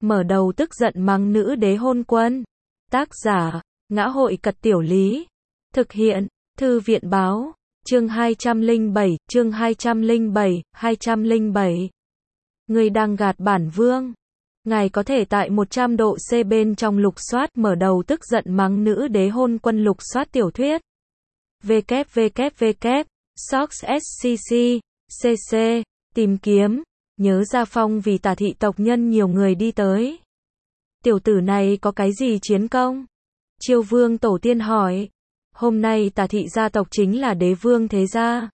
mở đầu tức giận mắng nữ đế hôn quân. Tác giả, Ngã hội Cật Tiểu Lý. Thực hiện, Thư viện Báo. Chương 207, chương 207. Người đang gạt bản vương. Ngài có thể tại 100 độ C bên trong lục soát mở đầu tức giận mắng nữ đế hôn quân lục soát tiểu thuyết. www. SOCSCC. CC. Tìm kiếm. Nhớ Gia Phong vì Tả thị tộc nhân nhiều người đi tới. Tiểu tử này có cái gì chiến công? Chiêu vương tổ tiên hỏi. Hôm nay Tả thị gia tộc chính là đế vương thế gia.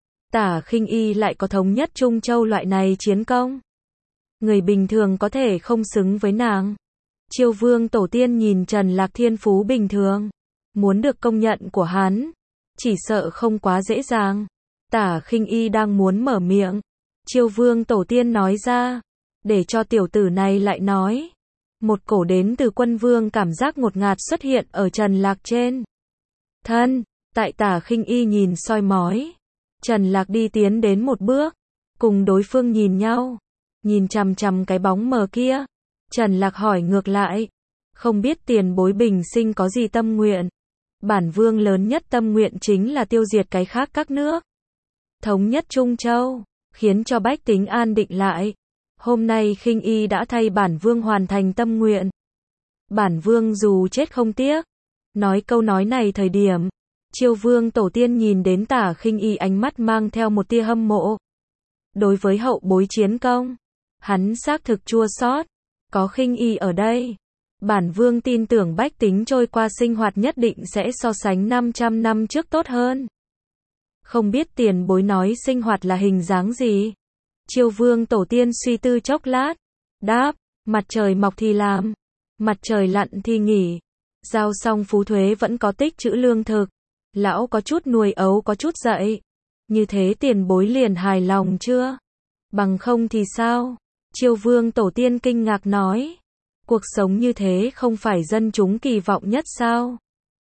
Tả Khinh Y lại có thống nhất Trung Châu loại này chiến công. Người bình thường có thể không xứng với nàng. Chiêu vương tổ tiên nhìn Trần Lạc thiên phú bình thường. Muốn được công nhận của hắn. Chỉ sợ không quá dễ dàng. Tả Khinh Y đang muốn mở miệng. Chiêu vương tổ tiên nói ra. Để cho tiểu tử này lại nói. Một cổ đến từ quân vương cảm giác ngột ngạt xuất hiện ở Trần Lạc trên thân. Tại Tả Khinh Y nhìn soi mói. Trần Lạc đi tiến đến một bước. Cùng đối phương nhìn nhau. Nhìn chằm chằm cái bóng mờ kia. Trần Lạc hỏi ngược lại. Không biết tiền bối bình sinh có gì tâm nguyện. Bản vương lớn nhất tâm nguyện chính là tiêu diệt cái khác các nước. Thống nhất Trung Châu. Khiến cho bách tính an định lại. Hôm nay Khinh Y đã thay bản vương hoàn thành tâm nguyện. Bản vương dù chết không tiếc. Nói câu nói này thời điểm. Chiêu vương tổ tiên nhìn đến Tả Khinh Y ánh mắt mang theo một tia hâm mộ. Đối với hậu bối chiến công. Hắn xác thực chua xót. Có Khinh Y ở đây. Bản vương tin tưởng bách tính trôi qua sinh hoạt nhất định sẽ so sánh 500 năm trước tốt hơn. Không biết tiền bối nói sinh hoạt là hình dáng gì? Chiêu vương tổ tiên suy tư chốc lát. Đáp, mặt trời mọc thì làm. Mặt trời lặn thì nghỉ. Giao xong phú thuế vẫn có tích trữ lương thực. Lão có chút nuôi ấu có chút dạy. Như thế tiền bối liền hài lòng chưa? Bằng không thì sao? Chiêu vương tổ tiên kinh ngạc nói. Cuộc sống như thế không phải dân chúng kỳ vọng nhất sao?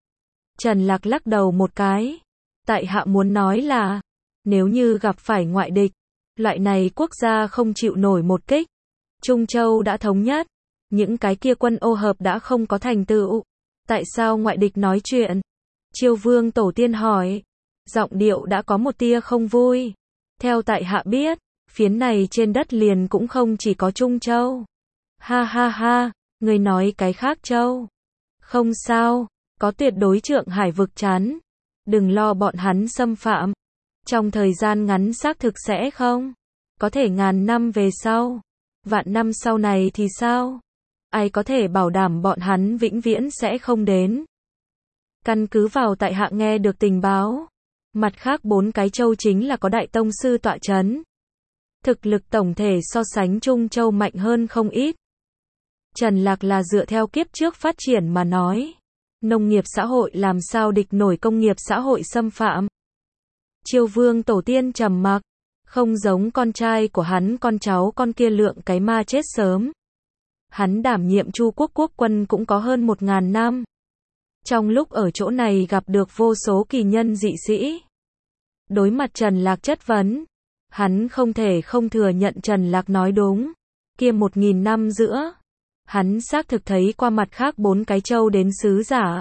Trần Lạc lắc đầu một cái. Tại hạ muốn nói là, nếu như gặp phải ngoại địch, loại này quốc gia không chịu nổi một kích. Trung Châu đã thống nhất, những cái kia quân ô hợp đã không có thành tựu. Tại sao ngoại địch nói chuyện? Chiêu vương tổ tiên hỏi. Giọng điệu đã có một tia không vui. Theo tại hạ biết, phiến này trên đất liền cũng không chỉ có Trung Châu. Ha ha ha, người nói cái khác châu. Không sao, có tuyệt đối Trượng Hải vực chắn. Đừng lo bọn hắn xâm phạm. Trong thời gian ngắn xác thực sẽ không. Có thể ngàn năm về sau. Vạn năm sau này thì sao? Ai có thể bảo đảm bọn hắn vĩnh viễn sẽ không đến? Căn cứ vào tại hạ nghe được tình báo. Mặt khác 4 cái châu chính là có đại tông sư tọa chấn. Thực lực tổng thể so sánh Trung Châu mạnh hơn không ít. Trần Lạc là dựa theo kiếp trước phát triển mà nói. Nông nghiệp xã hội làm sao địch nổi công nghiệp xã hội xâm phạm. Chiêu vương tổ tiên trầm mặc. Không giống con trai của hắn con cháu con kia lượng cái ma chết sớm. Hắn đảm nhiệm Chu quốc quốc quân cũng có hơn 1000 năm. Trong lúc ở chỗ này gặp được vô số kỳ nhân dị sĩ. Đối mặt Trần Lạc chất vấn. Hắn không thể không thừa nhận Trần Lạc nói đúng. Kia 1000 năm giữa. Hắn xác thực thấy qua mặt khác 4 cái châu đến sứ giả.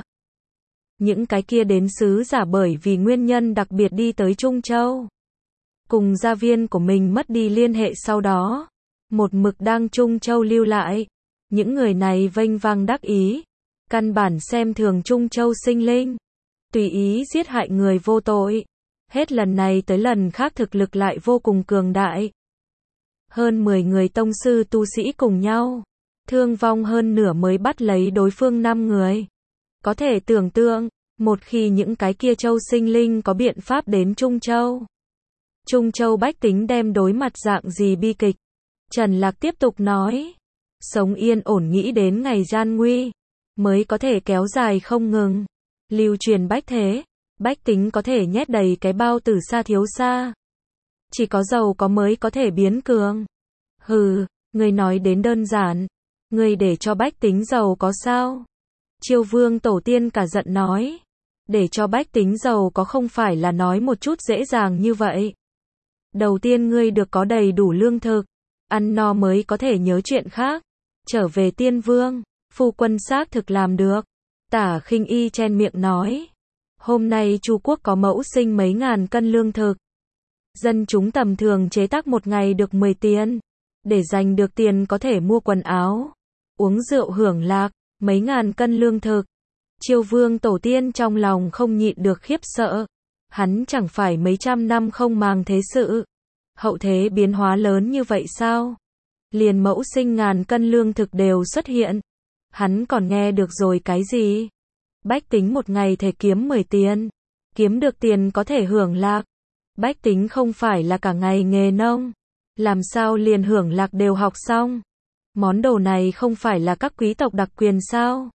Những cái kia đến sứ giả bởi vì nguyên nhân đặc biệt đi tới Trung Châu. Cùng gia viên của mình mất đi liên hệ sau đó. Một mực đang Trung Châu lưu lại. Những người này vênh vang đắc ý. Căn bản xem thường Trung Châu sinh linh. Tùy ý giết hại người vô tội. Hết lần này tới lần khác thực lực lại vô cùng cường đại. Hơn 10 người tông sư tu sĩ cùng nhau. Thương vong hơn nửa mới bắt lấy đối phương 5 người. Có thể tưởng tượng, một khi những cái kia châu sinh linh có biện pháp đến Trung Châu. Trung Châu bách tính đem đối mặt dạng gì bi kịch. Trần Lạc tiếp tục nói. Sống yên ổn nghĩ đến ngày gian nguy. Mới có thể kéo dài không ngừng. Lưu truyền bách thế. Bách tính có thể nhét đầy cái bao tử xa thiếu xa. Chỉ có giàu có mới có thể biến cường. Hừ, người nói đến đơn giản. Người để cho bách tính giàu có sao? Chiêu vương tổ tiên cả giận nói. Để cho bách tính giàu có không phải là nói một chút dễ dàng như vậy. Đầu tiên ngươi được có đầy đủ lương thực. Ăn no mới có thể nhớ chuyện khác. Trở về Tiên Vương, phu quân xác thực làm được. Tả Khinh Y chen miệng nói. Hôm nay Chu quốc có mẫu sinh mấy ngàn cân lương thực. Dân chúng tầm thường chế tác một ngày được 10 tiền. Để giành được tiền có thể mua quần áo, uống rượu hưởng lạc, mấy ngàn cân lương thực. Chiêu Vương tổ tiên trong lòng không nhịn được khiếp sợ. Hắn chẳng phải mấy trăm năm không màng thế sự. Hậu thế biến hóa lớn như vậy sao? Liền mẫu sinh ngàn cân lương thực đều xuất hiện. Hắn còn nghe được rồi cái gì? Bách tính một ngày thể kiếm 10 tiền. Kiếm được tiền có thể hưởng lạc. Bách tính không phải là cả ngày nghề nông. Làm sao liền hưởng lạc đều học xong? Món đồ này không phải là các quý tộc đặc quyền sao?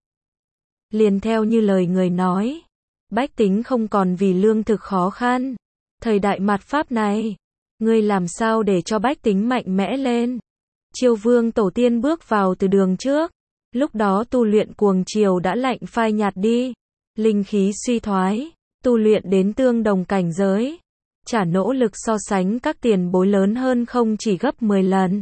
Liền theo như lời người nói. Bách tính không còn vì lương thực khó khăn. Thời đại mạt Pháp này, ngươi làm sao để cho bách tính mạnh mẽ lên? Chiêu Vương tổ tiên bước vào từ đường trước. Lúc đó tu luyện cuồng chiều đã lạnh phai nhạt đi. Linh khí suy thoái, tu luyện đến tương đồng cảnh giới. Trả nỗ lực so sánh các tiền bối lớn hơn không chỉ gấp 10 lần.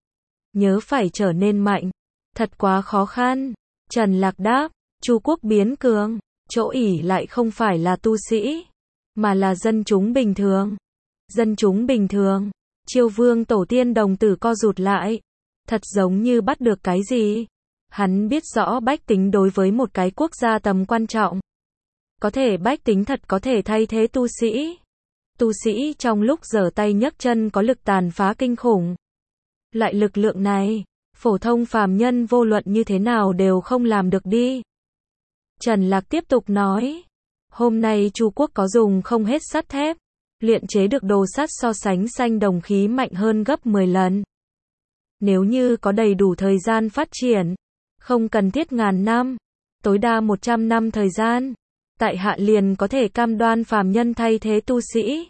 Nhớ phải trở nên mạnh. Thật quá khó khăn. Trần Lạc đáp, Chu quốc biến cường. Chỗ ỷ lại không phải là tu sĩ, mà là dân chúng bình thường. Dân chúng bình thường. Chiêu Vương tổ tiên đồng tử co rụt lại. Thật giống như bắt được cái gì. Hắn biết rõ bách tính đối với một cái quốc gia tầm quan trọng. Có thể bách tính thật có thể thay thế tu sĩ. Tu sĩ trong lúc giở tay nhấc chân có lực tàn phá kinh khủng. Loại lực lượng này, phổ thông phàm nhân vô luận như thế nào đều không làm được đi. Trần Lạc tiếp tục nói. Hôm nay Chu quốc có dùng không hết sắt thép. Luyện chế được đồ sắt so sánh xanh đồng khí mạnh hơn gấp 10 lần. Nếu như có đầy đủ thời gian phát triển, không cần thiết ngàn năm, tối đa 100 năm thời gian, tại hạ liền có thể cam đoan phàm nhân thay thế tu sĩ.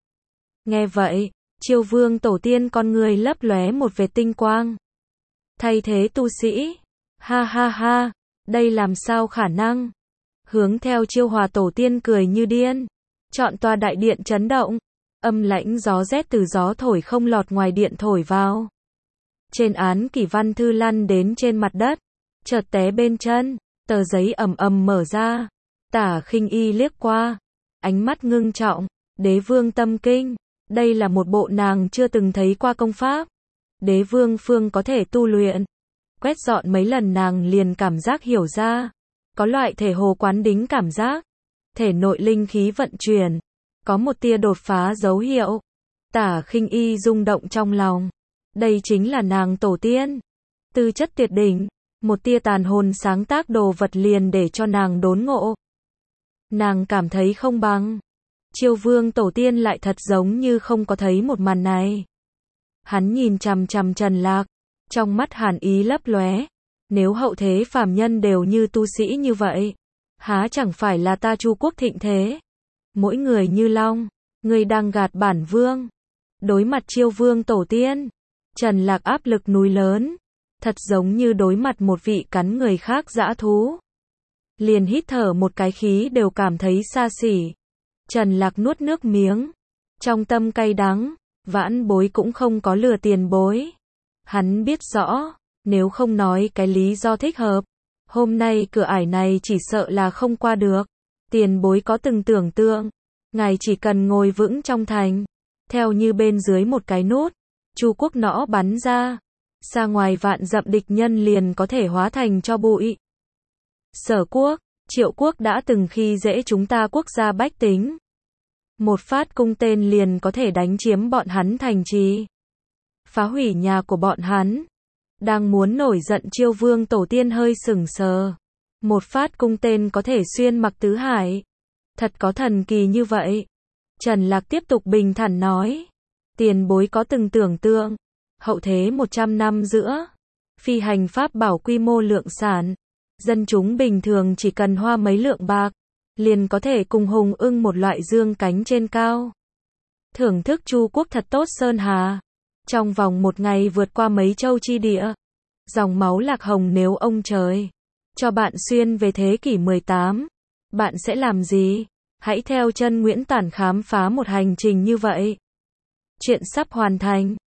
Nghe vậy, Chiêu Vương tổ tiên con người lấp lóe một vệt tinh quang. Thay thế tu sĩ? Ha ha ha, đây làm sao khả năng? Hướng theo Chiêu Hòa tổ tiên cười như điên. Trọn tòa đại điện chấn động. Âm lãnh gió rét từ gió thổi không lọt ngoài điện thổi vào. Trên án kỷ văn thư lăn đến trên mặt đất. Chợt té bên chân. Tờ giấy ầm ầm mở ra. Tả Khinh Y liếc qua. Ánh mắt ngưng trọng. Đế vương tâm kinh. Đây là một bộ nàng chưa từng thấy qua công pháp. Đế vương phương có thể tu luyện. Quét dọn mấy lần nàng liền cảm giác hiểu ra. Có loại thể hồ quán đính cảm giác. Thể nội linh khí vận chuyển. Có một tia đột phá dấu hiệu. Tả Khinh Y rung động trong lòng. Đây chính là nàng tổ tiên. Tư chất tuyệt đỉnh. Một tia tàn hồn sáng tác đồ vật liền để cho nàng đốn ngộ. Nàng cảm thấy không bằng. Chiêu Vương tổ tiên lại thật giống như không có thấy một màn này. Hắn nhìn chằm chằm Trần Lạc. Trong mắt hàn ý lấp lóe. Nếu hậu thế phàm nhân đều như tu sĩ như vậy, há chẳng phải là ta Chu quốc thịnh thế. Mỗi người như long, ngươi đang gạt bản vương. Đối mặt Chiêu Vương tổ tiên, Trần Lạc áp lực núi lớn, thật giống như đối mặt một vị cắn người khác dã thú. Liền hít thở một cái khí đều cảm thấy xa xỉ. Trần Lạc nuốt nước miếng, trong tâm cay đắng, vãn bối cũng không có lừa tiền bối. Hắn biết rõ, nếu không nói cái lý do thích hợp, hôm nay cửa ải này chỉ sợ là không qua được. Tiền bối có từng tưởng tượng, ngài chỉ cần ngồi vững trong thành, theo như bên dưới một cái nút, Chu quốc nõ bắn ra, xa ngoài vạn dặm địch nhân liền có thể hóa thành tro bụi. Sở quốc, Triệu quốc đã từng khi dễ chúng ta quốc gia bách tính. Một phát cung tên liền có thể đánh chiếm bọn hắn thành trì, phá hủy nhà của bọn hắn. Đang muốn nổi giận Chiêu Vương tổ tiên hơi sững sờ. Một phát cung tên có thể xuyên mặc tứ hải. Thật có thần kỳ như vậy. Trần Lạc tiếp tục bình thản nói. Tiền bối có từng tưởng tượng, hậu thế 100 năm giữa, phi hành pháp bảo quy mô lượng sản, dân chúng bình thường chỉ cần hoa mấy lượng bạc, liền có thể cùng hùng ưng một loại dương cánh trên cao. Thưởng thức Chu quốc thật tốt sơn hà. Trong vòng một ngày vượt qua mấy châu chi địa. Dòng máu lạc hồng nếu ông trời cho bạn xuyên về thế kỷ 18, bạn sẽ làm gì? Hãy theo chân Nguyễn Tản khám phá một hành trình như vậy. Chuyện sắp hoàn thành.